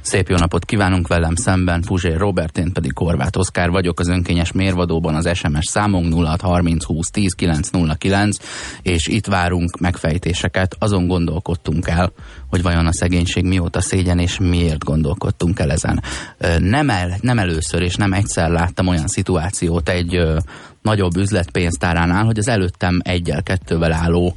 Szép jó napot kívánunk, velem szemben Puzsér Robert, én pedig Horváth Oszkár vagyok, az önkényes mérvadóban az SMS számunk 0630 20 10 909, és itt várunk megfejtéseket. Azon gondolkodtunk el, hogy vajon a szegénység mióta szégyen, és miért gondolkodtunk el ezen. Nem először és nem egyszer láttam olyan szituációt egy nagyobb üzletpénztáránál, hogy az előttem 1-2-vel álló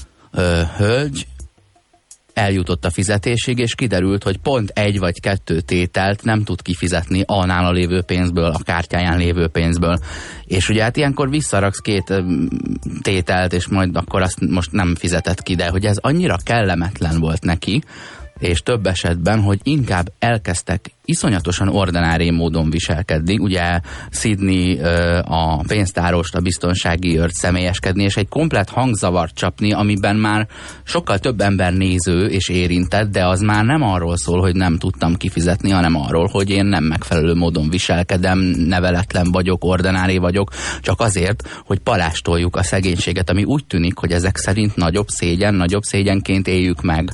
hölgy eljutott a fizetésig, és kiderült, hogy pont 1 vagy 2 tételt nem tud kifizetni a nála lévő pénzből, a kártyáján lévő pénzből. És ugye hát ilyenkor visszaraksz 2 tételt, és majd akkor azt most nem fizetett ki, de hogy ez annyira kellemetlen volt neki, és több esetben, hogy inkább elkezdtek iszonyatosan ordinári módon viselkedni, ugye szidni a pénztárost, a biztonsági őrt, személyeskedni, és egy komplett hangzavart csapni, amiben már sokkal több ember néző és érintett, de az már nem arról szól, hogy nem tudtam kifizetni, hanem arról, hogy én nem megfelelő módon viselkedem, neveletlen vagyok, ordinári vagyok, csak azért, hogy palástoljuk a szegénységet, ami úgy tűnik, hogy ezek szerint nagyobb szégyenként éljük meg,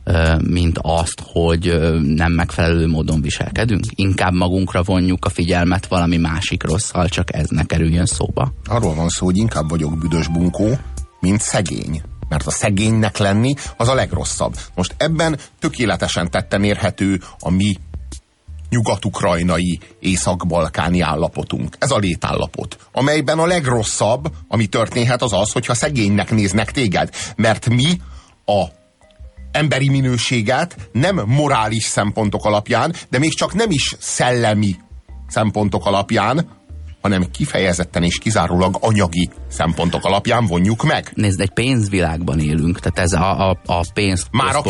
mint azt, hogy nem megfelelő módon viselkedünk. Inkább magunkra vonjuk a figyelmet valami másik rosszal, csak ez ne kerüljön szóba. Arról van szó, hogy inkább vagyok büdös bunkó, mint szegény. Mert a szegénynek lenni az a legrosszabb. Most ebben tökéletesen tetten érhető a mi nyugat-ukrajnai, észak-balkáni állapotunk. Ez a létállapot, amelyben a legrosszabb, ami történhet, az az, hogyha szegénynek néznek téged. Mert mi a emberi minőséget nem morális szempontok alapján, de még csak nem is szellemi szempontok alapján, hanem kifejezetten és kizárólag anyagi szempontok alapján vonjuk meg. Nézd, egy pénzvilágban élünk, tehát ez a pénz...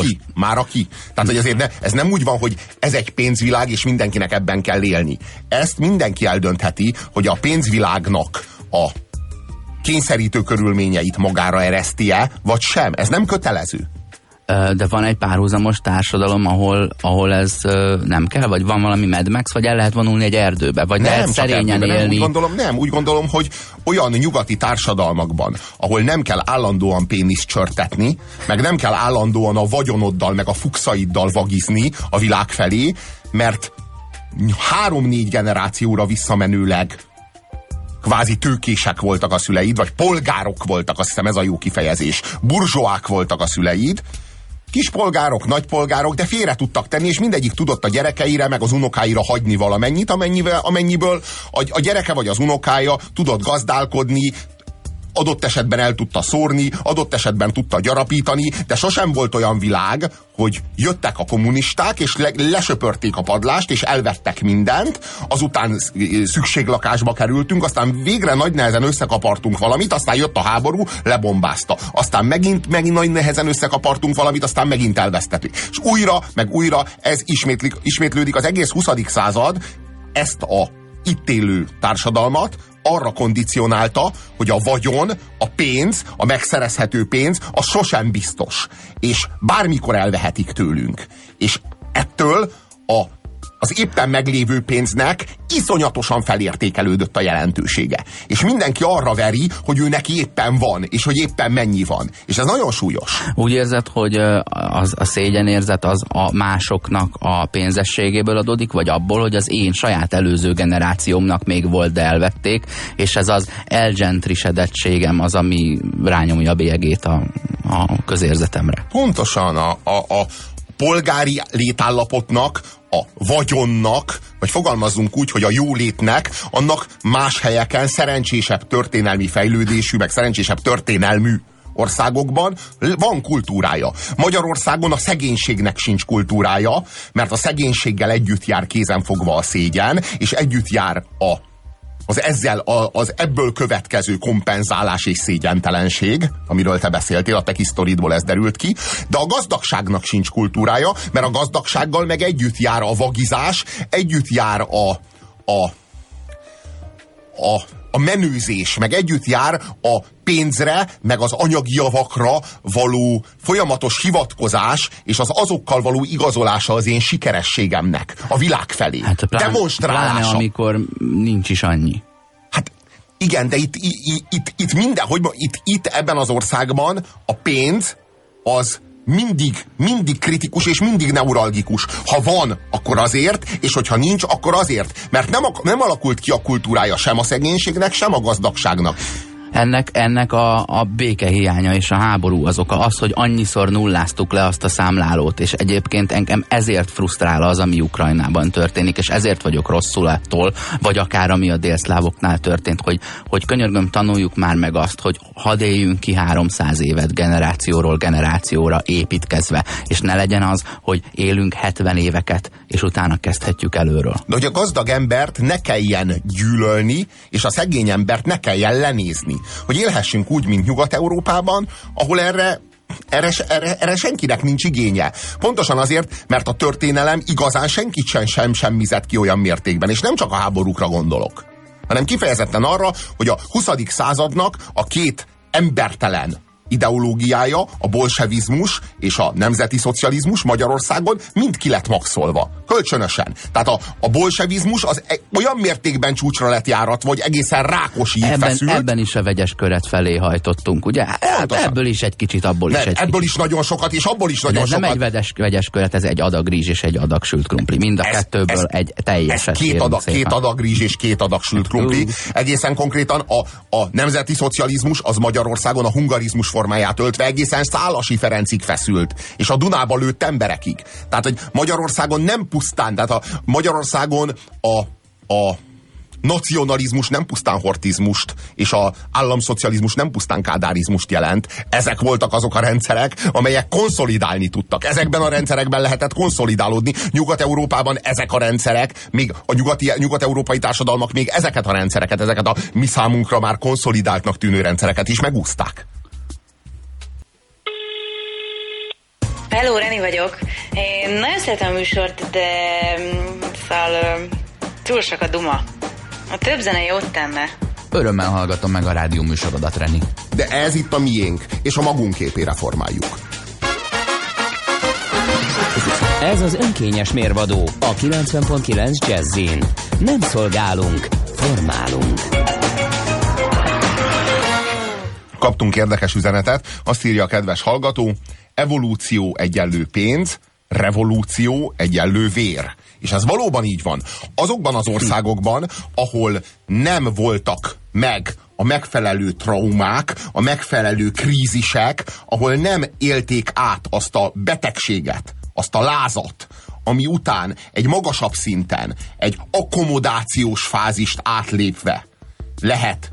Már aki. Tehát, hogy azért ez nem úgy van, hogy ez egy pénzvilág, és mindenkinek ebben kell élni. Ezt mindenki eldöntheti, hogy a pénzvilágnak a kényszerítő körülményeit magára ereszti-e, vagy sem. Ez nem kötelező. De van egy párhuzamos társadalom, ahol ez nem kell? Vagy van valami Mad Max, vagy el lehet vonulni egy erdőbe? Vagy nem, lehet szerényen élni? Úgy gondolom, hogy olyan nyugati társadalmakban, ahol nem kell állandóan péniszt csörtetni, meg nem kell állandóan a vagyonoddal, meg a fukszaiddal vagizni a világ felé, mert 3-4 generációra visszamenőleg kvázi tőkések voltak a szüleid, vagy polgárok voltak, azt hiszem ez a jó kifejezés. Burzsóák voltak a szüleid, kispolgárok, nagypolgárok, de félre tudtak tenni, és mindegyik tudott a gyerekeire, meg az unokáira hagyni valamennyit, amennyiből a gyereke vagy az unokája tudott gazdálkodni, adott esetben el tudta szórni, adott esetben tudta gyarapítani, de sosem volt olyan világ, hogy jöttek a kommunisták, és lesöpörték a padlást, és elvettek mindent, azután szükséglakásba kerültünk, aztán végre nagy nehezen összekapartunk valamit, aztán jött a háború, lebombázta. Aztán megint nagy nehezen összekapartunk valamit, aztán megint elvesztettük. És újra, meg újra ez ismétlődik az egész 20. század, ezt a itt élő társadalmat arra kondicionálta, hogy a vagyon, a pénz, a megszerezhető pénz, az sosem biztos. És bármikor elvehetik tőlünk. És ettől az éppen meglévő pénznek iszonyatosan felértékelődött a jelentősége. És mindenki arra veri, hogy ő neki éppen van, és hogy éppen mennyi van. És ez nagyon súlyos. Úgy érzed, hogy a szégyenérzet az a másoknak a pénzességéből adódik, vagy abból, hogy az én saját előző generációmnak még volt, de elvették, és ez az elgentrisedettségem az, ami rányomja a bélyegét a közérzetemre. Pontosan a polgári létállapotnak, a vagyonnak, vagy fogalmazzunk úgy, hogy a jólétnek, annak más helyeken szerencsésebb történelmi fejlődésű, meg szerencsésebb történelmű országokban van kultúrája. Magyarországon a szegénységnek sincs kultúrája, mert a szegénységgel együtt jár kézenfogva a szégyen, és együtt jár az ebből következő kompenzálás és szégyentelenség, amiről te beszéltél, a te kis sztoridból ez derült ki, de a gazdagságnak sincs kultúrája, mert a gazdagsággal meg együtt jár a vagizás, együtt jár a menőzés, meg együtt jár a pénzre, meg az anyagi javakra való folyamatos hivatkozás, és az azokkal való igazolása az én sikerességemnek a világ felé. Hát demonstrálása. Pláne, amikor nincs is annyi. Hát igen, de itt minden, itt ebben az országban a pénz az mindig kritikus és mindig neuralgikus. Ha van, akkor azért, és hogyha nincs, akkor azért. Mert nem alakult ki a kultúrája sem a szegénységnek, sem a gazdagságnak. Ennek a békehiánya és a háború az oka, az, hogy annyiszor nulláztuk le azt a számlálót, és egyébként engem ezért frusztrál az, ami Ukrajnában történik, és ezért vagyok rosszul ettől, vagy akár ami a délszlávoknál történt, hogy könyörgöm, tanuljuk már meg azt, hogy hadd éljünk ki 300 évet generációról generációra építkezve, és ne legyen az, hogy élünk 70 éveket, és utána kezdhetjük előről. De hogy a gazdag embert ne kelljen gyűlölni, és a szegény embert ne kelljen lenézni. Hogy élhessünk úgy, mint Nyugat-Európában, ahol erre senkinek nincs igénye. Pontosan azért, mert a történelem igazán senkit sem semmizett ki olyan mértékben, és nem csak a háborúkra gondolok, hanem kifejezetten arra, hogy a 20. századnak a két embertelen ideológiája, a bolsevizmus és a nemzeti szocializmus Magyarországon mind ki lett maxolva. Kölcsönösen. Tehát a bolsevizmus az olyan mértékben csúcsra lett járatva, hogy egészen Rákosig feszült. Ebben is a vegyes köret felé hajtottunk, ugye? Ebből is egy kicsit, abból is egy ebből kicsit. Is nagyon sokat, és abból is nagyon sokat. Ez nem egy vegyes köret, ez egy adag rizs és egy adag sült krumpli. Mind a kettőből egy teljeset. Két adag rizs és két adag sült krumpli. Egészen konkrétan a nemzeti szocializmus az Magyarországon a hungarizmus formáját öltve egészen Szálasi Ferencig feszült, és a Dunába lőtt emberekig. Tehát, hogy Magyarországon nem pusztán, tehát a Magyarországon a nacionalizmus nem pusztán hortizmust, és az államszocializmus nem pusztán kádárizmust jelent. Ezek voltak azok a rendszerek, amelyek konszolidálni tudtak. Ezekben a rendszerekben lehetett konszolidálódni. Nyugat-Európában ezek a rendszerek, még a nyugat-európai társadalmak még ezeket a rendszereket, ezeket a mi számunkra már konszolidáltnak tűnő rendszereket is megúszták. Hello, Reni vagyok. Én nagyon szeretem a műsort, de szóval túl sok a duma. A több zene jót tenne. Örömmel hallgatom meg a rádió műsorodat, Reni. De ez itt a miénk, és a magunk képére formáljuk. Ez az önkényes mérvadó a 90.9 Jazzin. Nem szolgálunk, formálunk. Kaptunk érdekes üzenetet, azt írja a kedves hallgató: evolúció egyenlő pénz, revolúció egyenlő vér. És ez valóban így van. Azokban az országokban, ahol nem voltak meg a megfelelő traumák, a megfelelő krízisek, ahol nem élték át azt a betegséget, azt a lázat, ami után egy magasabb szinten, egy akkomodációs fázist átlépve lehet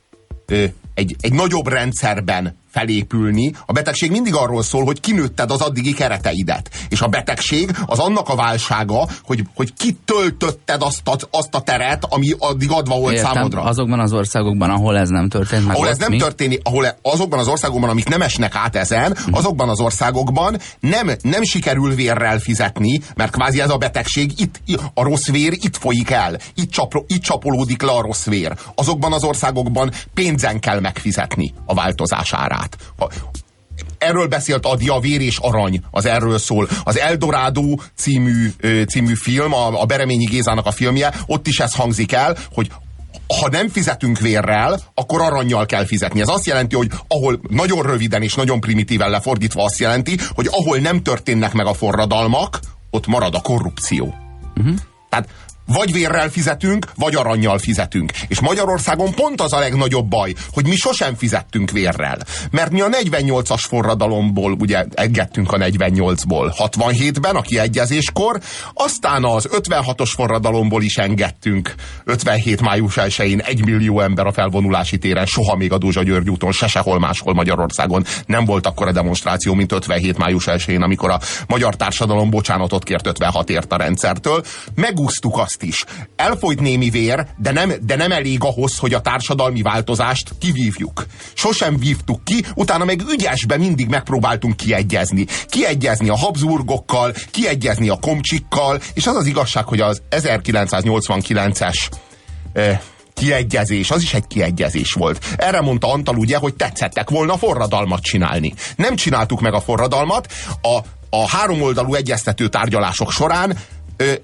egy nagyobb rendszerben felépülni. A betegség mindig arról szól, hogy kinőtted az addigi kereteidet. És a betegség az annak a válsága, hogy kitöltötted azt a teret, ami addig adva volt. Értem, számodra. Azokban az országokban, ahol ez nem történt meg. Ahol ez nem történik, azokban az országokban, amik nem esnek át ezen, azokban az országokban nem sikerül vérrel fizetni, mert kvázi ez a betegség, a rossz vér itt folyik el. Itt csapolódik le a rossz vér. Azokban az országokban pénzen kell megfizetni a változás árát. Erről beszélt Adi, a Vér és Arany, az erről szól. Az Eldorado című film, a Bereményi Gézának a filmje, ott is ez hangzik el, hogy ha nem fizetünk vérrel, akkor arannyal kell fizetni. Ez azt jelenti, hogy ahol nagyon röviden és nagyon primitíven lefordítva azt jelenti, hogy ahol nem történnek meg a forradalmak, ott marad a korrupció. Tehát vagy vérrel fizetünk, vagy arannyal fizetünk. És Magyarországon pont az a legnagyobb baj, hogy mi sosem fizettünk vérrel. Mert mi a 48-as forradalomból ugye engedtünk a 48-ból 67-ben, a kiegyezéskor, aztán az 56-os forradalomból is engedtünk 57. május 1-én 1 millió ember a Felvonulási téren, soha még a Dózsa-György úton, sehol máshol Magyarországon nem volt akkora demonstráció, mint 57. május 1-én, amikor a magyar társadalom bocsánatot kért 56-ért a rendszertől. Megúsztuk azt is. Elfolyt némi vér, de nem elég ahhoz, hogy a társadalmi változást kivívjuk. Sosem vívtuk ki, utána meg ügyesben mindig megpróbáltunk kiegyezni. Kiegyezni a Habsburgokkal, kiegyezni a komcsikkal, és az az igazság, hogy az 1989-es kiegyezés, az is egy kiegyezés volt. Erre mondta Antal ugye, hogy tetszettek volna forradalmat csinálni. Nem csináltuk meg a forradalmat, a háromoldalú egyeztető tárgyalások során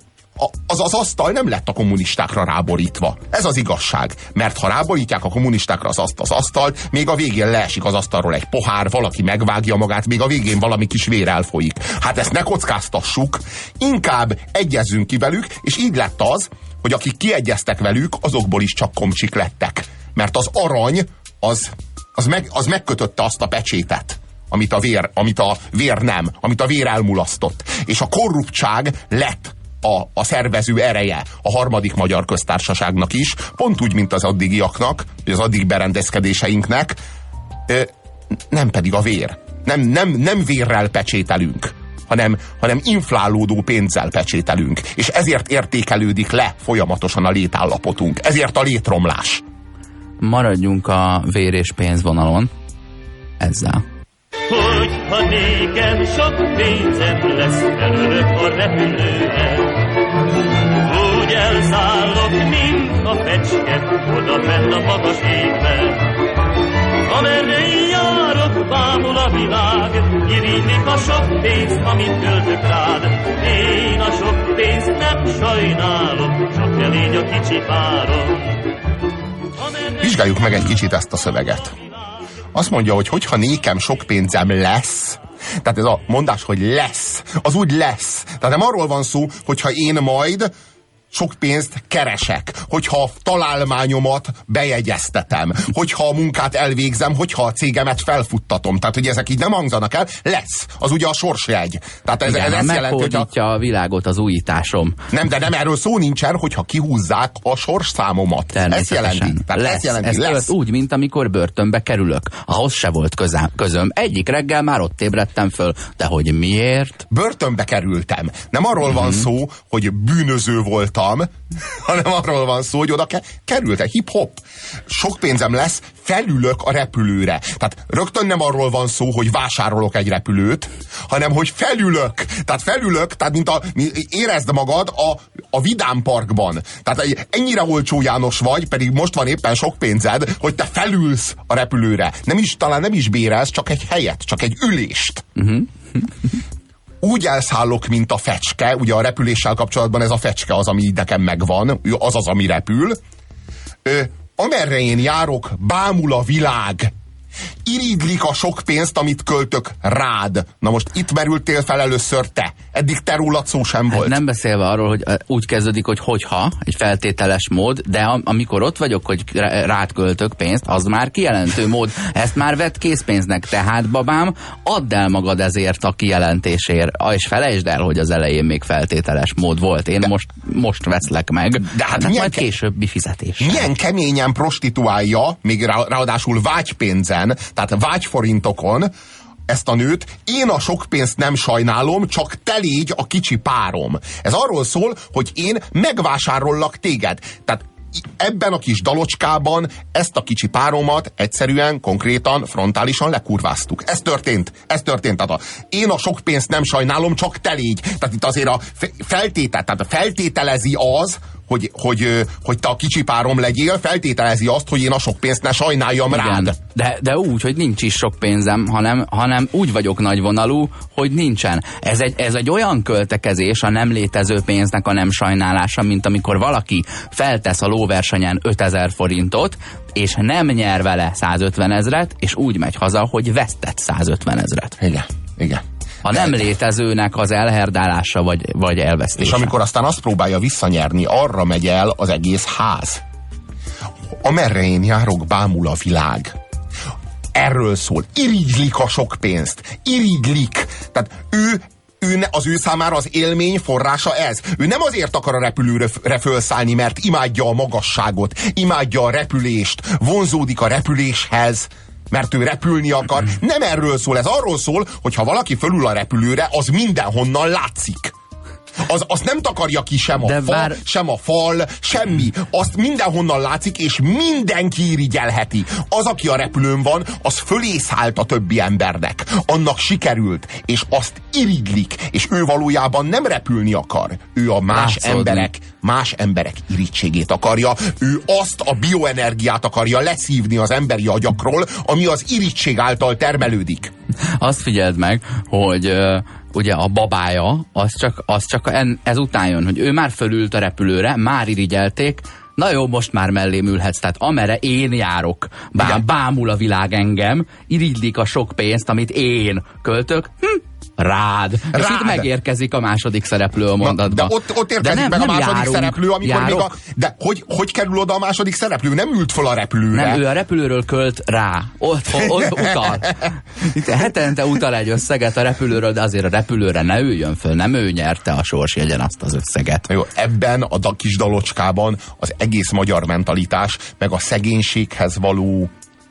az asztal nem lett a kommunistákra ráborítva. Ez az igazság. Mert ha ráborítják a kommunistákra az asztalt, még a végén leesik az asztalról egy pohár, valaki megvágja magát, még a végén valami kis vér elfolyik. Hát ezt ne kockáztassuk, inkább egyezzünk ki velük, és így lett az, hogy akik kiegyeztek velük, azokból is csak komcsik lettek. Mert az arany, az megkötötte azt a pecsétet, amit a vér nem, amit a vér elmulasztott. És a korruptság lett a szervező ereje a harmadik magyar köztársaságnak is, pont úgy, mint az addigiaknak, vagy az addig berendezkedéseinknek, nem pedig a vér. Nem vérrel pecsételünk, hanem inflálódó pénzzel pecsételünk. És ezért értékelődik le folyamatosan a létállapotunk. Ezért a létromlás. Maradjunk a vér és pénzvonalon ezzel. Hogyha nékem sok pénzem lesz, felülök a repülőre. Úgy elszállok, mint a fecske, oda fenn a magas égben. Amerre én járok, bámul a világ, irigylik a sok pénzt, amit költök rád. Én a sok pénzt nem sajnálom, csak elég a kicsi párom. Vizsgáljuk meg egy kicsit ezt a szöveget. Azt mondja, hogy hogyha nékem sok pénzem lesz, tehát ez a mondás, hogy lesz, az úgy lesz. Tehát nem arról van szó, hogyha én majd sok pénzt keresek, hogyha a találmányomat bejegyeztetem, hogyha a munkát elvégzem, hogyha a cégemet felfuttatom. Tehát, hogy ezek így nem hangzanak el, lesz. Az ugye a sorsjegy. Tehát ez ezt jelenti, hogy a világot az újításom. Nem, de nem erről szó nincsen, hogyha kihúzzák a sorszámomat. Ezt jelenti. Lesz. Ez úgy, mint amikor börtönbe kerülök. Ahhoz se volt közöm. Egyik reggel már ott ébredtem föl. De hogy miért? Börtönbe kerültem. Nem arról van szó, hogy bűnöző voltam, hanem arról van szó, hogy oda kerültek. Hip-hop. Sok pénzem lesz, felülök a repülőre. Tehát rögtön nem arról van szó, hogy vásárolok egy repülőt, hanem hogy felülök. Tehát mint érezd magad a Vidám Parkban. Tehát ennyire olcsó János vagy, pedig most van éppen sok pénzed, hogy te felülsz a repülőre. Talán nem is bérelsz, csak egy helyet, csak egy ülést. Úgy elszállok, mint a fecske, ugye a repüléssel kapcsolatban ez a fecske az, ami nekem megvan, az az, ami repül. Amerre én járok, bámul a világ. Irigylik a sok pénzt, amit költök rád. Na most itt merültél fel először te. Eddig te rólad szó sem volt. Nem beszélve arról, hogy úgy kezdődik, hogy hogyha, egy feltételes mód, de amikor ott vagyok, hogy rád költök pénzt, az már kijelentő mód. Ezt már vett készpénznek, tehát babám, add el magad ezért a kijelentésért. És felejtsd el, hogy az elején még feltételes mód volt. Én most veszlek meg. De hát majd későbbi fizetés. Milyen keményen prostituálja, még ráadásul vágypénzen, tehát vágyforintokon ezt a nőt, én a sok pénzt nem sajnálom, csak te légy a kicsi párom. Ez arról szól, hogy én megvásárollak téged. Tehát ebben a kis dalocskában ezt a kicsi páromat egyszerűen, konkrétan, frontálisan lekurváztuk. Ez történt. Tehát én a sok pénzt nem sajnálom, csak te légy. Tehát itt azért feltételezi az, hogy te a kicsi párom legyél, feltételezi azt, hogy én a sok pénzt ne sajnáljam rád. De úgy, hogy nincs is sok pénzem, hanem úgy vagyok nagyvonalú, hogy nincsen. Ez egy olyan költekezés a nem létező pénznek a nem sajnálása, mint amikor valaki feltesz a lóversenyen 5000 forintot, és nem nyer vele 150 000, és úgy megy haza, hogy vesztett 150 000. Igen. A nem létezőnek az elherdálása vagy elvesztése. És amikor aztán azt próbálja visszanyerni, arra megy el az egész ház. Amerre én járok, bámul a világ. Erről szól. Irigylik a sok pénzt. Irigylik. Tehát az ő számára az élmény forrása ez. Ő nem azért akar a repülőre fölszállni, mert imádja a magasságot, imádja a repülést, vonzódik a repüléshez, mert ő repülni akar. Nem erről szól, ez arról szól, hogy ha valaki fölül a repülőre, az mindenhonnan látszik. Azt nem takarja ki sem sem a fal, semmi. Azt mindenhonnan látszik, és mindenki irigyelheti. Az, aki a repülőn van, az fölé szállt a többi embernek. Annak sikerült, és azt irigylik, és ő valójában nem repülni akar. Ő a más emberek irigységét akarja. Ő azt a bioenergiát akarja leszívni az emberi agyakról, ami az irigység által termelődik. Azt figyeld meg, hogy ugye a babája, az csak ezután jön, hogy ő már fölült a repülőre, már irigyelték, na jó, most már mellém ülhetsz, tehát amerre én járok, bámul a világ engem, irigylik a sok pénzt, amit én költök, rád. És itt megérkezik a második szereplő a mondatba. De ott érkezik meg a második szereplő, amikor még de hogy kerül oda a második szereplő? Nem ült fel a repülőre. Nem, ő a repülőről költ rá. Ott utal. Itt hetente utal egy összeget a repülőről, de azért a repülőre ne üljön föl, nem ő nyerte a sorsjegyen azt az összeget. Jó, ebben a kis dalocskában az egész magyar mentalitás, meg a szegénységhez való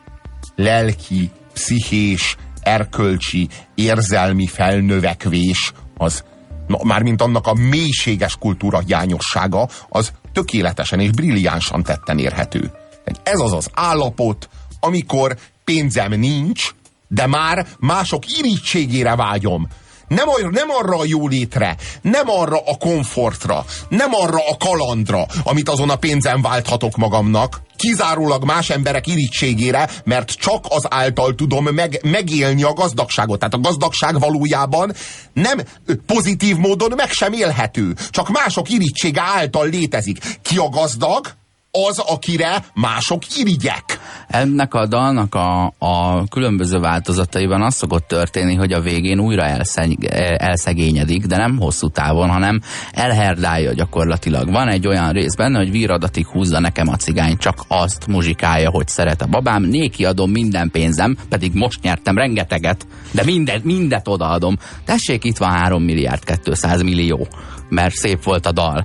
lelki, pszichés, erkölcsi, érzelmi felnövekvés, az, mármint annak a mélységes kultúra hiányossága, az tökéletesen és brilliánsan tetten érhető. Ez az az állapot, amikor pénzem nincs, de már mások irítségére vágyom. Nem arra a jólétre, nem arra a komfortra, nem arra a kalandra, amit azon a pénzen válthatok magamnak, kizárólag más emberek irítségére, mert csak azáltal tudom megélni a gazdagságot. Tehát a gazdagság valójában nem pozitív módon meg sem élhető, csak mások irítsége által létezik. Ki a gazdag? Az, akire mások irigyek. Ennek a dalnak a különböző változataiban az szokott történni, hogy a végén újra elszegényedik, de nem hosszú távon, hanem elherdálja gyakorlatilag. Van egy olyan rész benne, hogy viradatig húzza nekem a cigány, csak azt muzsikálja, hogy szeret a babám, néki adom minden pénzem, pedig most nyertem rengeteget, de mindet odaadom. Tessék, itt van 3 milliárd 200 millió, mert szép volt a dal.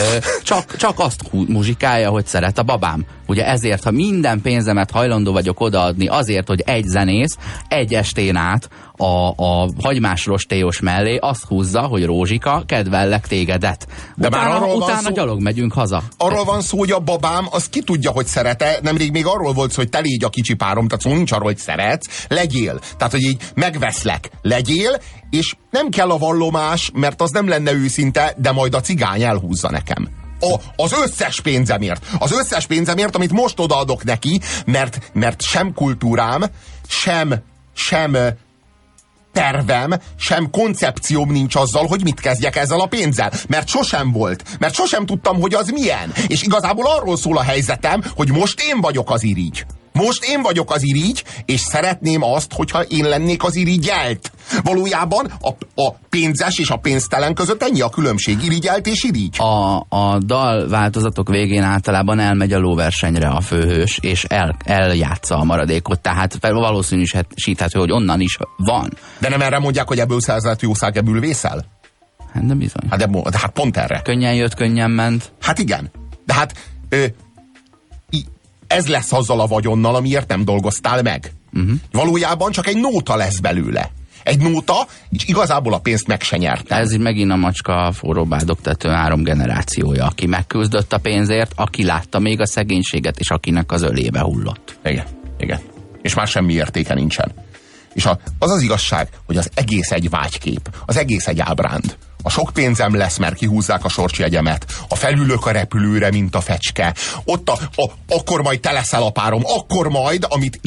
Csak azt muzsikálja, hogy szeret a babám. Ugye ezért, ha minden pénzemet hajlandó vagyok odaadni azért, hogy egy zenész egy estén át a hagymás rostélyos mellé azt húzza, hogy Rózsika, kedvellek tégedet. De utána gyalog megyünk haza. Arról van szó, hogy a babám, az ki tudja, hogy szeret-e. Nemrég még arról volt szó, hogy te légy a kicsi párom, tehát szó nincs arról, hogy szeretsz, legyél. Tehát, hogy így megveszlek, legyél, és nem kell a vallomás, mert az nem lenne őszinte, de majd a cigány elhúzza nekem. Az összes pénzemért. Az összes pénzemért, amit most odaadok neki, mert sem kultúrám, sem tervem, sem koncepcióm nincs azzal, hogy mit kezdjek ezzel a pénzzel. Mert sosem volt. Mert sosem tudtam, hogy az milyen. És igazából arról szól a helyzetem, hogy most én vagyok az irigy. Most én vagyok az irigy, és szeretném azt, hogyha én lennék az irigyelt. Valójában a pénzes és a pénztelen között ennyi a különbség, irigyelt és irigy. A dal változatok végén általában elmegy a lóversenyre a főhős, és eljátsza a maradékot, tehát valószínűsíthető, hogy onnan is van. De nem erre mondják, hogy ebből szerzett jószág, ebből vészel? Hát de bizony. De hát pont erre. Könnyen jött, könnyen ment. Hát igen. De hát ez lesz azzal a vagyonnal, amiért nem dolgoztál meg. Valójában csak egy nóta lesz belőle. Egy nóta, és igazából a pénzt meg se nyerte. Ez így megint a macska forró bádogtető 3 generációja, aki megküzdött a pénzért, aki látta még a szegénységet, és akinek az ölébe hullott. Igen. És már semmi értéke nincsen. És az az igazság, hogy az egész egy vágykép, az egész egy ábránd. A sok pénzem lesz, mert kihúzzák a sorsjegyemet. A felülök a repülőre, mint a fecske. Ott akkor majd te leszel a párom. Akkor majd, amit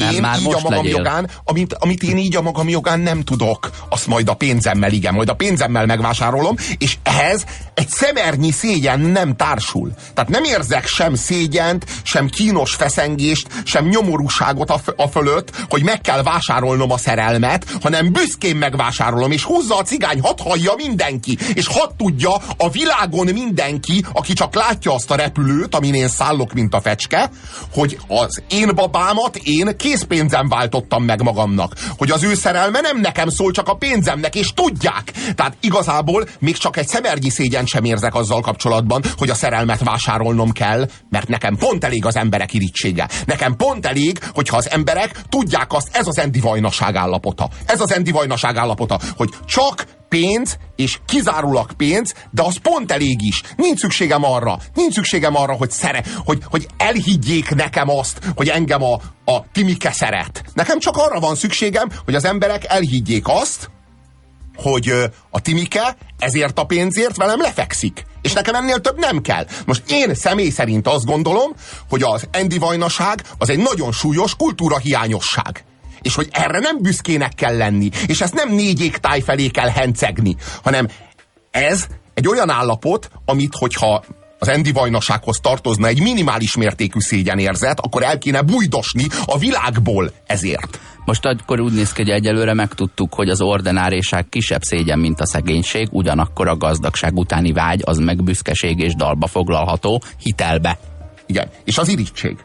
én így a magam jogán nem tudok. Azt majd a pénzemmel, igen, majd a pénzemmel megvásárolom, és ehhez egy szemernyi szégyen nem társul. Tehát nem érzek sem szégyent, sem kínos feszengést, sem nyomorúságot a fölött, hogy meg kell vásárolnom a szerelmet, hanem büszkén megvásárolom, és húzza a cigány, hadd hallja mindenki. És hadd tudja a világon mindenki, aki csak látja azt a repülőt, amin én szállok, mint a fecske, hogy az én babámat én készpénzem váltottam meg magamnak. Hogy az ő szerelme nem nekem szól, csak a pénzemnek, és tudják. Tehát igazából még csak egy szemernyi szégyent sem érzek azzal kapcsolatban, hogy a szerelmet vásárolnom kell, mert nekem pont elég az emberek irítsége. Nekem pont elég, hogyha az emberek tudják azt, ez az endivajnaság állapota. Ez az endivajnaság állapota, hogy csak pénz, és kizárólag pénz, de az pont elég is. Nincs szükségem arra, hogy elhiggyék nekem azt, hogy engem a Timike szeret. Nekem csak arra van szükségem, hogy az emberek elhiggyék azt, hogy a Timike ezért a pénzért velem lefekszik. És nekem ennél több nem kell. Most én személy szerint azt gondolom, hogy az endivajnaság az egy nagyon súlyos kultúra hiányosság. és hogy erre nem büszkének kell lenni, és ezt nem 4 égtáj felé kell hencegni, hanem ez egy olyan állapot, amit hogyha az Andy Vajnasághoz tartozna egy minimális mértékű szégyenérzet, akkor el kéne bújdosni a világból ezért. Most akkor úgy néz ki, hogy egyelőre megtudtuk, hogy az ordináriság kisebb szégyen, mint a szegénység, ugyanakkor a gazdagság utáni vágy az meg büszkeség és dalba foglalható hitelbe. Igen, és az irigység.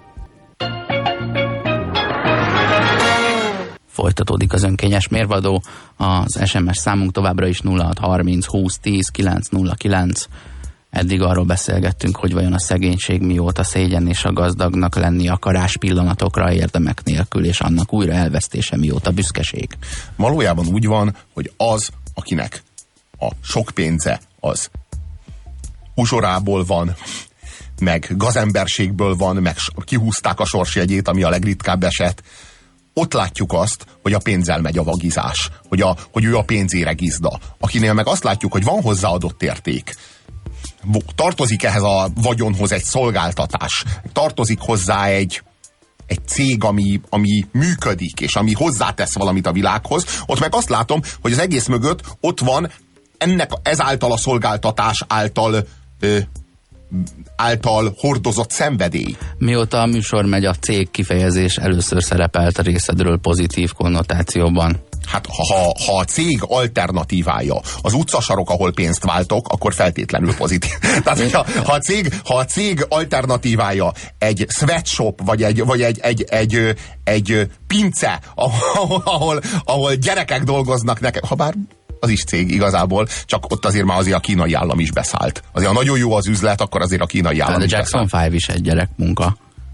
Folytatódik az önkényes mérvadó, az SMS számunk továbbra is 0630 20 10 909. Eddig arról beszélgettünk, hogy vajon a szegénység mióta szégyen és a gazdagnak lenni akarás pillanatokra érdemek nélkül, és annak újra elvesztése mióta büszkeség. Valójában úgy van, hogy az, akinek a sok pénze, az uzsorából van, meg gazemberségből van, meg kihúzták a sorsjegyét, ami a legritkább eset, ott látjuk azt, hogy a pénzzel megy a vagizás, hogy ő a pénzére gizda. Akinél meg azt látjuk, hogy van hozzáadott érték, tartozik ehhez a vagyonhoz egy szolgáltatás, tartozik hozzá egy cég, ami működik, és ami hozzátesz valamit a világhoz, ott meg azt látom, hogy az egész mögött ott van ezáltal a szolgáltatás által hordozott szenvedély. Mióta a műsor megy, a cég kifejezés először szerepelt a részedről pozitív konnotációban. Hát ha a cég alternatívája az utcasarok, ahol pénzt váltok, akkor feltétlenül pozitív. Tehát ha a cég alternatívája egy sweatshop, vagy egy pince, ahol gyerekek dolgoznak nekem, ha bár az is cég igazából, csak ott azért már azért a kínai állam is beszállt. Azért nagyon jó az üzlet, akkor azért a kínai állam is Jackson beszállt. 5 is egy gyerekmunka.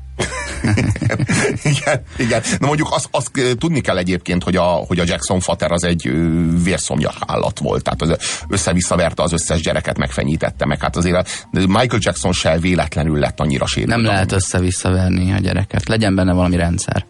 igen. Na mondjuk azt tudni kell egyébként, hogy a Jackson fater az egy vérszomjas állat volt. Tehát az össze-visszaverte az összes gyereket, megfenyítette meg. Hát azért Michael Jackson se véletlenül lett annyira sérült. Nem lehet össze-visszaverni a gyereket. Legyen benne valami rendszer.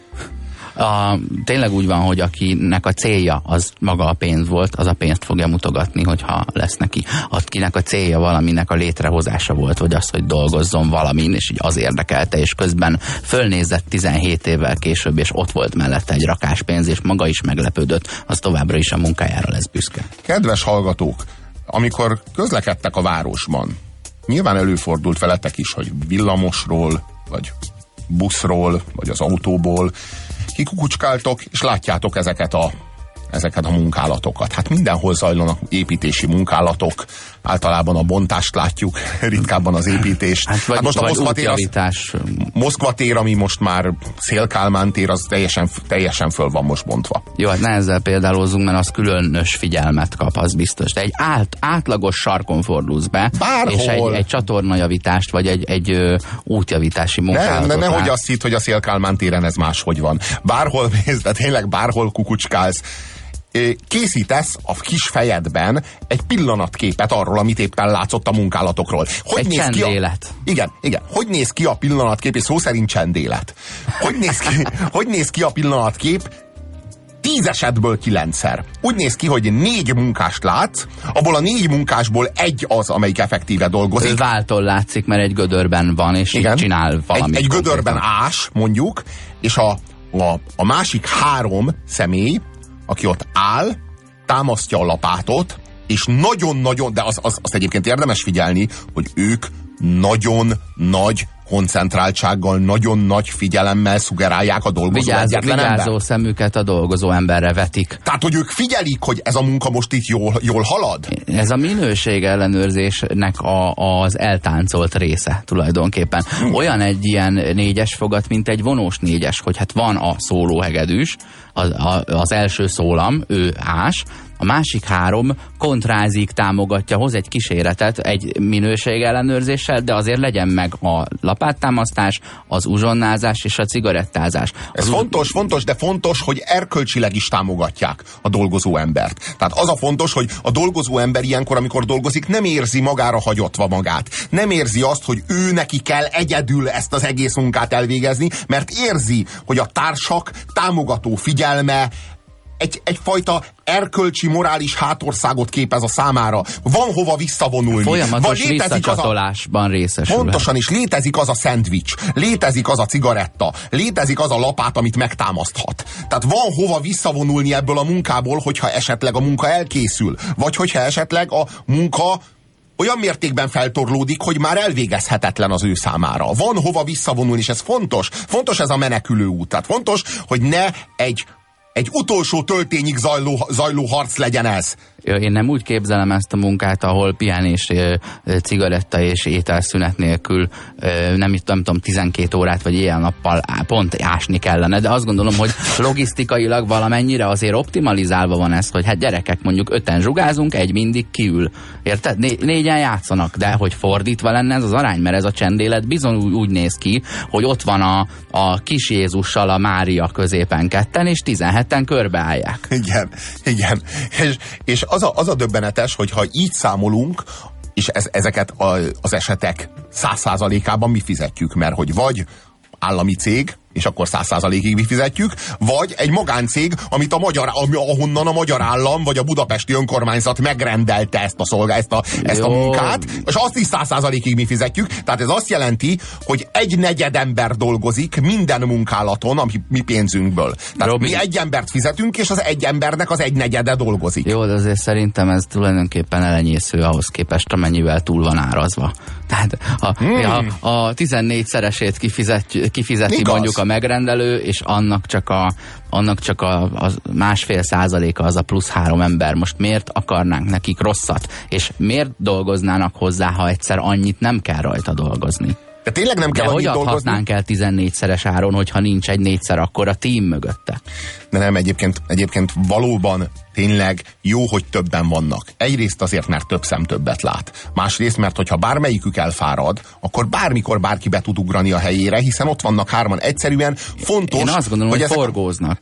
Tényleg úgy van, hogy akinek a célja az maga a pénz volt, az a pénzt fogja mutogatni, hogyha lesz neki. Akinek a célja valaminek a létrehozása volt, vagy az, hogy dolgozzon valamin, és így az érdekelte, és közben fölnézett 17 évvel később, és ott volt mellette egy rakás pénz, és maga is meglepődött, az továbbra is a munkájára lesz büszke. Kedves hallgatók, amikor közlekedtek a városban, nyilván előfordult veletek is, hogy villamosról, vagy buszról, vagy az autóból kikukucskáltok, és látjátok ezeket a munkálatokat. Hát mindenhol zajlanak építési munkálatok, általában a bontást látjuk, ritkábban az építést. Hát most a Moszkva tér, ami most már Széll-Kálmán tér, az teljesen föl van most bontva. Jó, hát ne ezzel példálózzunk, mert az különös figyelmet kap, az biztos. De egy átlagos sarkon fordulsz be, bárhol. És egy csatornajavítást, vagy egy útjavítási munkálatot. Nehogy azt hitt, hogy a Széll-Kálmán téren ez máshogy van. Bárhol mész, de tényleg bárhol kukucskálsz, készítesz a kis fejedben egy pillanatképet arról, amit éppen látszott a munkálatokról. Egy csendélet. Igen. Hogy néz ki a pillanatkép, és szó szerint csendélet. Hogy néz ki a pillanatkép 10 esetből 9-szer. Úgy néz ki, hogy 4 munkást látsz, abból a 4 munkásból egy az, amelyik effektíve dolgozik. Ő váltól látszik, mert egy gödörben van, és igen, csinál valamit. Egy gödörben ás, mondjuk, és a másik 3 személy, aki ott áll, támasztja a lapátot, és nagyon-nagyon, de azt egyébként érdemes figyelni, hogy ők nagyon nagy koncentráltsággal, nagyon nagy figyelemmel szugerálják a dolgozó egyetlen ember. Vigyázó szemüket a dolgozó emberre vetik. Tehát, hogy ők figyelik, hogy ez a munka most itt jól halad? Ez a minőség ellenőrzésnek az eltáncolt része tulajdonképpen. Olyan egy ilyen 4-es fogat, mint egy vonós 4-es, hogy hát van a szólóhegedűs, az első szólam, ő ás, a másik 3 kontrázik, támogatja, hoz egy kíséretet egy minőségellenőrzéssel, de azért legyen meg a lapáttámasztás, az uzsonnázás és a cigarettázás. Ez fontos, de fontos, hogy erkölcsileg is támogatják a dolgozó embert. Tehát az a fontos, hogy a dolgozó ember ilyenkor, amikor dolgozik, nem érzi magára hagyatva magát. Nem érzi azt, hogy ő neki kell egyedül ezt az egész munkát elvégezni, mert érzi, hogy a társak támogató figyelme egyfajta erkölcsi, morális hátországot képez a számára. Van hova visszavonulni. Folyamatos visszacsatolásban részesül. Pontosan is létezik az a szendvics, létezik az a cigaretta, létezik az a lapát, amit megtámaszthat. Tehát van hova visszavonulni ebből a munkából, hogyha esetleg a munka elkészül. Vagy hogyha esetleg a munka olyan mértékben feltorlódik, hogy már elvégezhetetlen az ő számára. Van hova visszavonulni, és ez fontos. Fontos ez a menekülő út. Tehát fontos, hogy ne egy utolsó töltényig zajló harc legyen ez. Én nem úgy képzelem ezt a munkát, ahol pihenés, cigaretta és ételszünet nélkül nem tudom, 12 órát vagy éjjel-nappal pont ásni kellene, de azt gondolom, hogy logisztikailag valamennyire azért optimalizálva van ez, hogy hát gyerekek, mondjuk 5-en zsugázunk, egy mindig kiül. Érted? 4-en játszanak, de hogy fordítva lenne ez az arány, mert ez a csendélet bizony úgy néz ki, hogy ott van a kis Jézussal a Mária középen ketten, és 17-en körbeállják. Igen. És az a döbbenetes, hogy ha így számolunk, és ezeket az esetek 100%-ában mi fizetjük, mert hogy vagy állami cég, és akkor 100%-ig mi fizetjük, vagy egy magáncég, ahonnan a magyar állam, vagy a budapesti önkormányzat megrendelte ezt a munkát, és azt is 100%-ig mi fizetjük. Tehát ez azt jelenti, hogy 1/4 ember dolgozik minden munkálaton, a mi pénzünkből. Tehát Robi, mi egy embert fizetünk, és az egy embernek az 1/4 dolgozik. Jó, de azért szerintem ez tulajdonképpen elenyésző ahhoz képest, amennyivel túl van árazva. Tehát a 14-szeresét kifizeti igaz. Mondjuk a megrendelő, és annak csak a 1,5% az a plusz 3 ember. Most miért akarnánk nekik rosszat? És miért dolgoznának hozzá, ha egyszer annyit nem kell rajta dolgozni? De tényleg nem kell annyit dolgozni? De hogy adhatnánk el 14-szeres áron, hogyha nincs egy 4-szer akkora tím mögötte? De nem, egyébként valóban tényleg jó, hogy többen vannak. Egyrészt azért, mert több szem többet lát. Másrészt, mert hogyha bármelyikük elfárad, akkor bármikor bárki be tud ugrani a helyére, hiszen ott vannak hárman. Egyszerűen fontos, én azt gondolom, hogy forgóznak.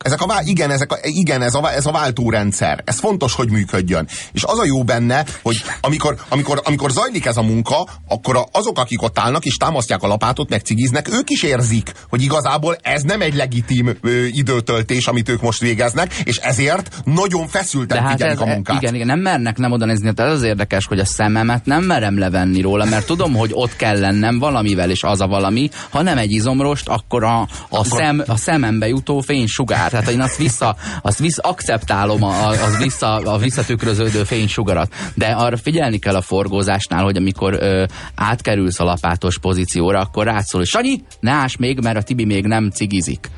Ez a váltórendszer. Ez fontos, hogy működjön. És az a jó benne, hogy amikor zajlik ez a munka, akkor azok, akik ott állnak és támasztják a lapátot, meg cigiznek, ők is érzik, hogy igazából ez nem egy legitim időtöltés, amit ők most végeznek, és ezért nagyon feszülten figyelik a munkát. Igen, nem mernek nem oda nézni. Tehát az érdekes, hogy a szememet nem merem levenni róla, mert tudom, hogy ott kell lennem valamivel, és az a valami, ha nem egy izomrost, akkor a szemembe jutó fénysugár. Tehát én azt akceptálom a visszatükröződő fénysugarat. De arra figyelni kell a forgózásnál, hogy amikor átkerülsz a lapátos pozícióra, akkor rátszól, hogy Sanyi, ne ás még, mert a Tibi még nem cigizik.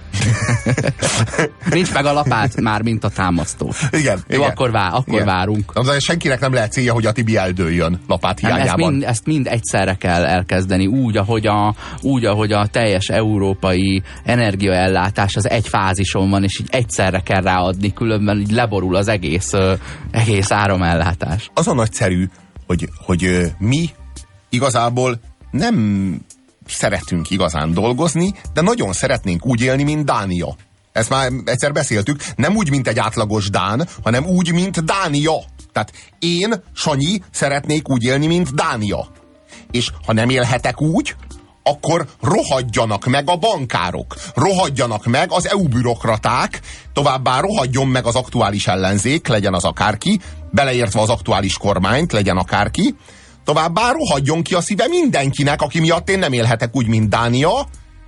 Nincs meg a lapát már, mint a támasztó. Igen. Jó, akkor várunk. De senkinek nem lehet célja, hogy a Tibi eldőljön lapát hiányában. Ezt mind egyszerre kell elkezdeni, úgy, ahogy a teljes európai energiaellátás az egy fázison van, és így egyszerre kell ráadni, különben így leborul az egész áramellátás. Az a nagyszerű, hogy mi igazából nem szeretünk igazán dolgozni, de nagyon szeretnénk úgy élni, mint Dánia. Ezt már egyszer beszéltük, nem úgy, mint egy átlagos dán, hanem úgy, mint Dánia. Tehát én, Sanyi, szeretnék úgy élni, mint Dánia. És ha nem élhetek úgy, akkor rohadjanak meg a bankárok, rohadjanak meg az EU bürokraták, továbbá rohadjon meg az aktuális ellenzék, legyen az akárki, beleértve az aktuális kormányt, legyen akárki, továbbá rohadjon ki a szíve mindenkinek, aki miatt én nem élhetek úgy, mint Dánia,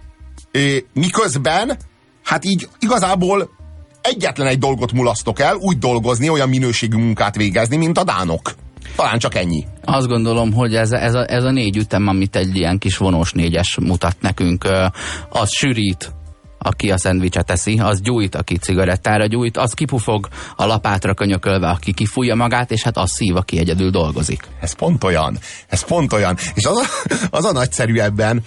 miközben, hát így igazából egyetlen egy dolgot mulasztok el, úgy dolgozni, olyan minőségű munkát végezni, mint a dánok. Talán csak ennyi. Azt gondolom, hogy ez a 4 ütem, amit egy ilyen kis vonós 4-es mutat nekünk, az sűrít, aki a szendvicset eszi, az gyújt, aki cigarettára gyújt, az kipufog a lapátra könyökölve, aki kifújja magát, és hát az szív, aki egyedül dolgozik. Ez pont olyan. És az a nagyszerű ebben,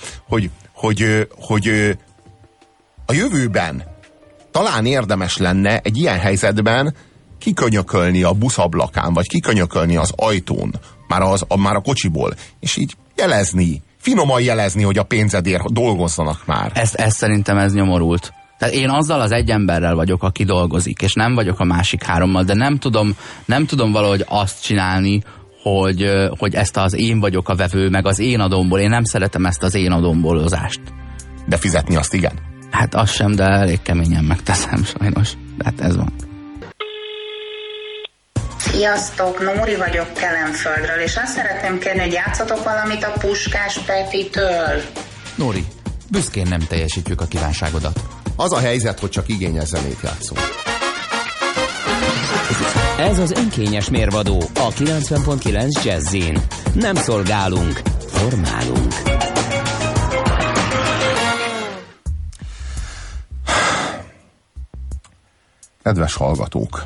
hogy a jövőben talán érdemes lenne egy ilyen helyzetben kikönyökölni a buszablakán, vagy kikönyökölni az ajtón, már a kocsiból, és így jelezni, finoman jelezni, hogy a pénzedért dolgozzanak már. Ez szerintem ez nyomorult. Tehát én azzal az egy emberrel vagyok, aki dolgozik, és nem vagyok a másik 3-mal, de nem tudom valahogy azt csinálni, hogy ezt az én vagyok a vevő, meg az én adomból. Én nem szeretem ezt az én adombolozást. De fizetni azt igen? Hát azt sem, de elég keményen megteszem sajnos. Hát ez van. Sziasztok, Nóri vagyok Kelenföldről, és azt szeretném kérni, hogy játszatok valamit a Puskás Petitől. Nóri, büszkén nem teljesítjük a kívánságodat. Az a helyzet, hogy csak igényes zenét játszunk. Ez az önkényes mérvadó a 90.9 Jazzin. Nem szolgálunk, formálunk. Kedves hallgatók,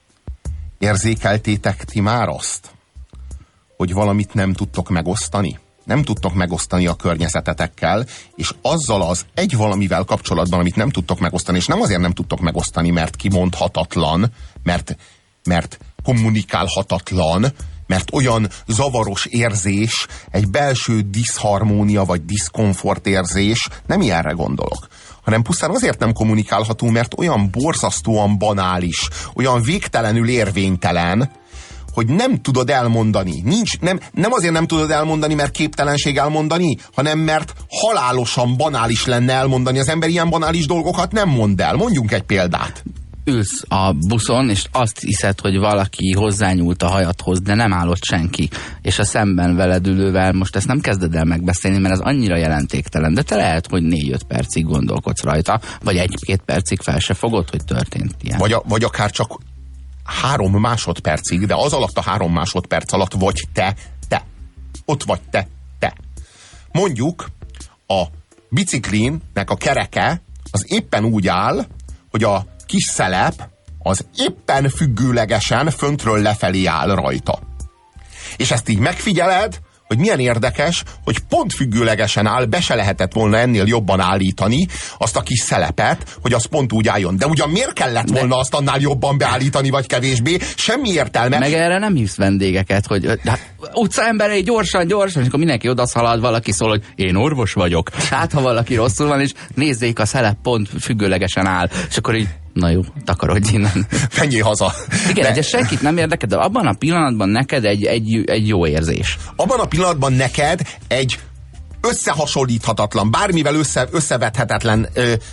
érzékeltétek ti már azt, hogy valamit nem tudtok megosztani? Nem tudtok megosztani a környezetetekkel, és azzal az egy valamivel kapcsolatban, amit nem tudtok megosztani, és nem azért nem tudtok megosztani, mert kimondhatatlan, mert kommunikálhatatlan, mert olyan zavaros érzés, egy belső diszharmónia vagy diszkomfort érzés, nem ilyenre gondolok, hanem pusztán azért nem kommunikálható, mert olyan borzasztóan banális, olyan végtelenül érvénytelen, hogy nem tudod elmondani. Nem azért nem tudod elmondani, mert képtelenség elmondani, hanem mert halálosan banális lenne elmondani. Az ember ilyen banális dolgokat nem mond el. Mondjunk egy példát. Ülsz a buszon, és azt hiszed, hogy valaki hozzányúlt a hajadhoz, de nem állott senki. És a szemben veled ülővel most ezt nem kezded el megbeszélni, mert ez annyira jelentéktelen. De te lehet, hogy 4-5 percig gondolkodsz rajta, vagy 1-2 percig fel se fogod, hogy történt ilyen. Vagy akár csak 3 másodpercig, de az alatt a 3 másodperc alatt vagy te. Ott vagy te. Mondjuk a biciklinnek a kereke az éppen úgy áll, hogy a kis szelep az éppen függőlegesen föntről lefelé áll rajta. És ezt így megfigyeled, hogy milyen érdekes, hogy pont függőlegesen áll, be se lehetett volna ennél jobban állítani azt a kis szelepet, hogy az pont úgy álljon. De ugyan miért kellett volna azt annál jobban beállítani, vagy kevésbé? Semmi értelme. Meg erre nem hívsz vendégeket, hogy utcaemberei gyorsan, és akkor mindenki odaszalad, valaki szól, hogy én orvos vagyok. Hát, ha valaki rosszul van, és nézzék, a szelep pont függőlegesen áll. És akkor így, na jó, takarodj innen. Menjél haza. Igen, de senkit nem érdekel, de abban a pillanatban neked egy jó érzés. Abban a pillanatban neked egy összehasonlíthatatlan, bármivel összevethetetlen,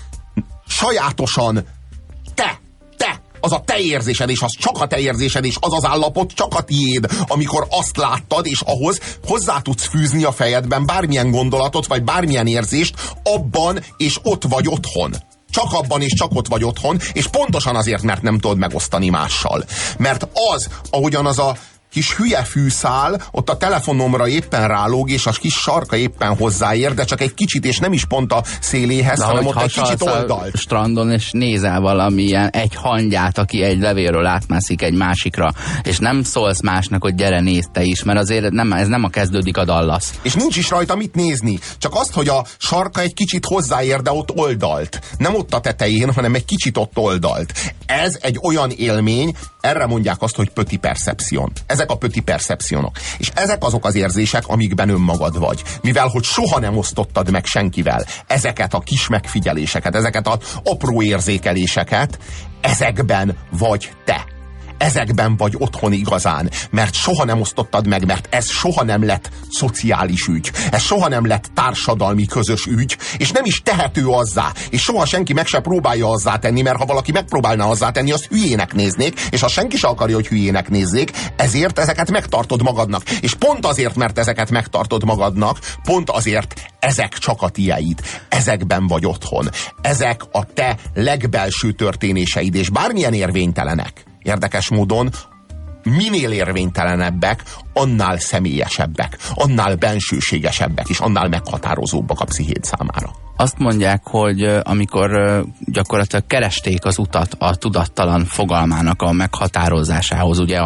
sajátosan te, az a te érzésed, és az csak a te érzésed, és az az állapot csak a tiéd, amikor azt láttad, és ahhoz hozzá tudsz fűzni a fejedben bármilyen gondolatot, vagy bármilyen érzést, abban és ott vagy otthon. Csak abban és csak ott vagy otthon, és pontosan azért, mert nem tudod megosztani mással. Mert az, ahogyan az a kis hülye fűszál ott a telefonomra éppen rálóg, és a kis sarka éppen hozzáér, de csak egy kicsit, és nem is pont a széléhez, hanem ott egy kicsit oldalt. Strandon, és nézel valamilyen egy hangyát, aki egy levélről átmászik egy másikra, és nem szólsz másnak, hogy gyere, nézd te is, mert azért ez nem a kezdődik a Dallas. És nincs is rajta mit nézni, csak azt, hogy a sarka egy kicsit hozzáér, de ott oldalt. Nem ott a tetején, hanem egy kicsit ott oldalt. Ez egy olyan élmény, erre mondják azt, hogy petit perception. Ezek a petit percepcionok. És ezek azok az érzések, amikben önmagad vagy. Mivel, hogy soha nem osztottad meg senkivel ezeket a kis megfigyeléseket, ezeket az apró érzékeléseket, ezekben vagy te. Ezekben vagy otthon igazán, mert soha nem osztottad meg, mert ez soha nem lett szociális ügy, ez soha nem lett társadalmi közös ügy, és nem is tehető azzá, és soha senki meg se próbálja azzá tenni, mert ha valaki megpróbálna azzá tenni, azt hülyének néznék, és ha senki se akarja, hogy hülyének nézzék, ezért ezeket megtartod magadnak. És pont azért, mert ezeket megtartod magadnak, pont azért ezek csak a tieid. Ezekben vagy otthon. Ezek a te legbelső történéseid, és bármilyen érvénytelenek. Érdekes módon minél érvénytelenebbek, annál személyesebbek, annál bensőségesebbek, és annál meghatározóbbak a pszichéd számára. Azt mondják, hogy amikor gyakorlatilag keresték az utat a tudattalan fogalmának a meghatározásához, ugye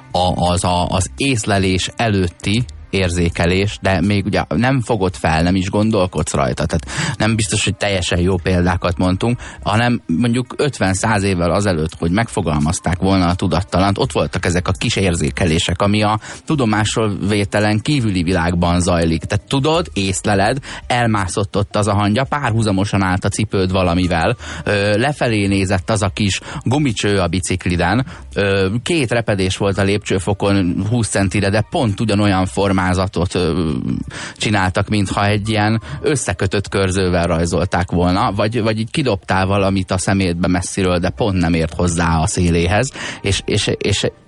az észlelés előtti érzékelés, de még ugye nem fogod fel, nem is gondolkodsz rajta. Tehát nem biztos, hogy teljesen jó példákat mondtunk, hanem mondjuk 50-100 évvel azelőtt, hogy megfogalmazták volna a tudattalant, ott voltak ezek a kis érzékelések, ami a tudomásról vételen kívüli világban zajlik. Tehát tudod, észleled, elmászott ott az a hangya, párhuzamosan állt a cipőd valamivel, lefelé nézett az a kis gumicső a bicikliden, 2 repedés volt a lépcsőfokon 20 centire, de pont ugyanolyan formázatot csináltak, mintha egy ilyen összekötött körzővel rajzolták volna, vagy így kidobtál valamit a szemétbe messziről, de pont nem ért hozzá a széléhez, és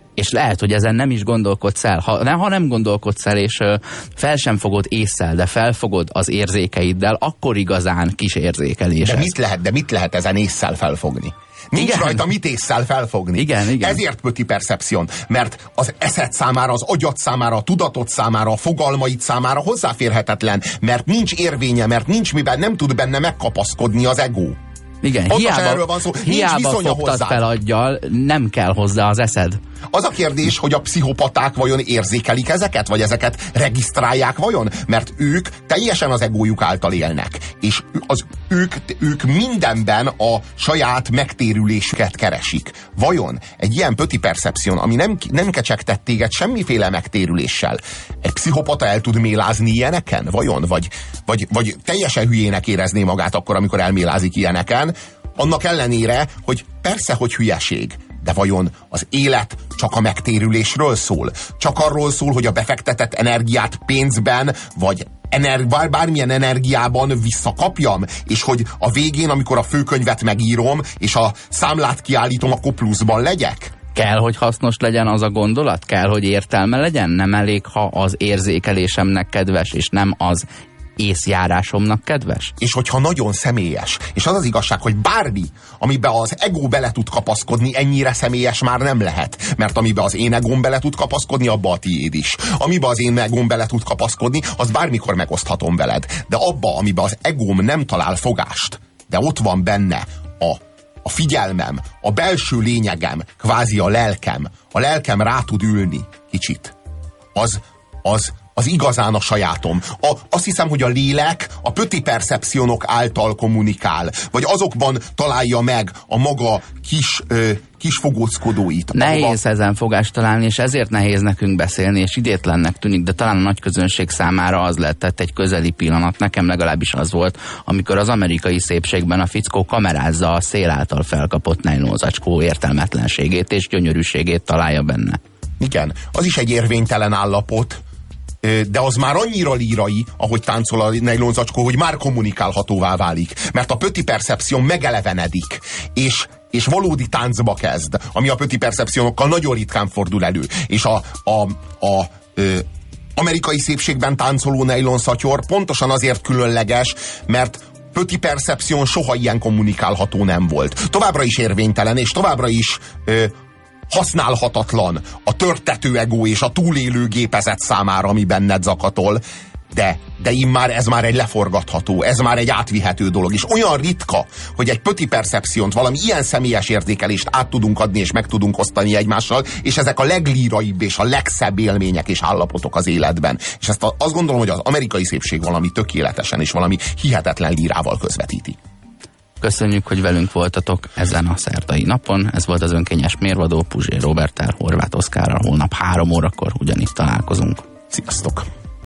És lehet, hogy ezen nem is gondolkodsz el. Ha nem gondolkodsz el, és fel sem fogod ésszel, de felfogod az érzékeiddel, akkor igazán kis érzékelés. De mit lehet ezen ésszel felfogni? Nincs rajta mit ésszel felfogni. Igen. Ezért petit perception, mert az eszed számára, az agyad számára, a tudatod számára, a fogalmaid számára hozzáférhetetlen, mert nincs érvénye, mert nincs miben, nem tud benne megkapaszkodni az ego. Igen, hiába fogtad fel aggyal, nem kell hozzá az eszed. Az a kérdés, hogy a pszichopaták vajon érzékelik ezeket, vagy ezeket regisztrálják vajon? Mert ők teljesen az egójuk által élnek. És ők mindenben a saját megtérülésüket keresik. Vajon egy ilyen petit perception, ami nem kecsegtett téged semmiféle megtérüléssel, egy pszichopata el tud mélázni ilyeneken? Vajon? Vagy teljesen hülyének érezné magát akkor, amikor elmélázik ilyeneken, annak ellenére, hogy persze, hogy hülyeség, de vajon az élet csak a megtérülésről szól? Csak arról szól, hogy a befektetett energiát pénzben, vagy bármilyen energiában visszakapjam, és hogy a végén, amikor a főkönyvet megírom, és a számlát kiállítom, akkor pluszban legyek? Kell, hogy hasznos legyen az a gondolat? Kell, hogy értelme legyen? Nem elég, ha az érzékelésemnek kedves, és nem az észjárásomnak kedves? És hogyha nagyon személyes, és az az igazság, hogy bármi, amiben az ego bele tud kapaszkodni, ennyire személyes már nem lehet. Mert amiben az én egóm bele tud kapaszkodni, abba a tiéd is. Amiben az én egóm bele tud kapaszkodni, az bármikor megoszthatom veled. De abba, amiben az egóm nem talál fogást, de ott van benne a figyelmem, a belső lényegem, kvázi a lelkem rá tud ülni kicsit. Az igazán a sajátom. Azt hiszem, hogy a lélek a petit perceptionok által kommunikál, vagy azokban találja meg a maga kis fogóckodóit. Nehéz ezen fogást találni, és ezért nehéz nekünk beszélni, és idétlennek tűnik, de talán a nagy közönség számára az lett egy közeli pillanat. Nekem legalábbis az volt, amikor az Amerikai Szépségben a fickó kamerázza a szél által felkapott nejlonzacskó értelmetlenségét és gyönyörűségét találja benne. Igen, az is egy érvénytelen állapot, de az már annyira lírai, ahogy táncol a nejlonzacskó, hogy már kommunikálhatóvá válik. Mert a petit perception megelevenedik, és valódi táncba kezd, ami a petit perceptionokkal nagyon ritkán fordul elő. És Amerikai Szépségben táncoló nejlonszatyor pontosan azért különleges, mert petit perception soha ilyen kommunikálható nem volt. Továbbra is érvénytelen, és továbbra is használhatatlan a törtető ego és a túlélő gépezet számára, ami benned zakatol, de immár ez már egy leforgatható, ez már egy átvihető dolog, és olyan ritka, hogy egy petit percepciont, valami ilyen személyes érzékelést át tudunk adni és meg tudunk osztani egymással, és ezek a leglíraibb és a legszebb élmények és állapotok az életben. És ezt azt gondolom, hogy az Amerikai Szépség valami tökéletesen és valami hihetetlen lírával közvetíti. Köszönjük, hogy velünk voltatok ezen a szerdai napon. Ez volt az Önkényes Mérvadó Puzsér Roberttel, Horváth Oszkárral. Holnap 3 órakor ugyanitt találkozunk. Sziasztok!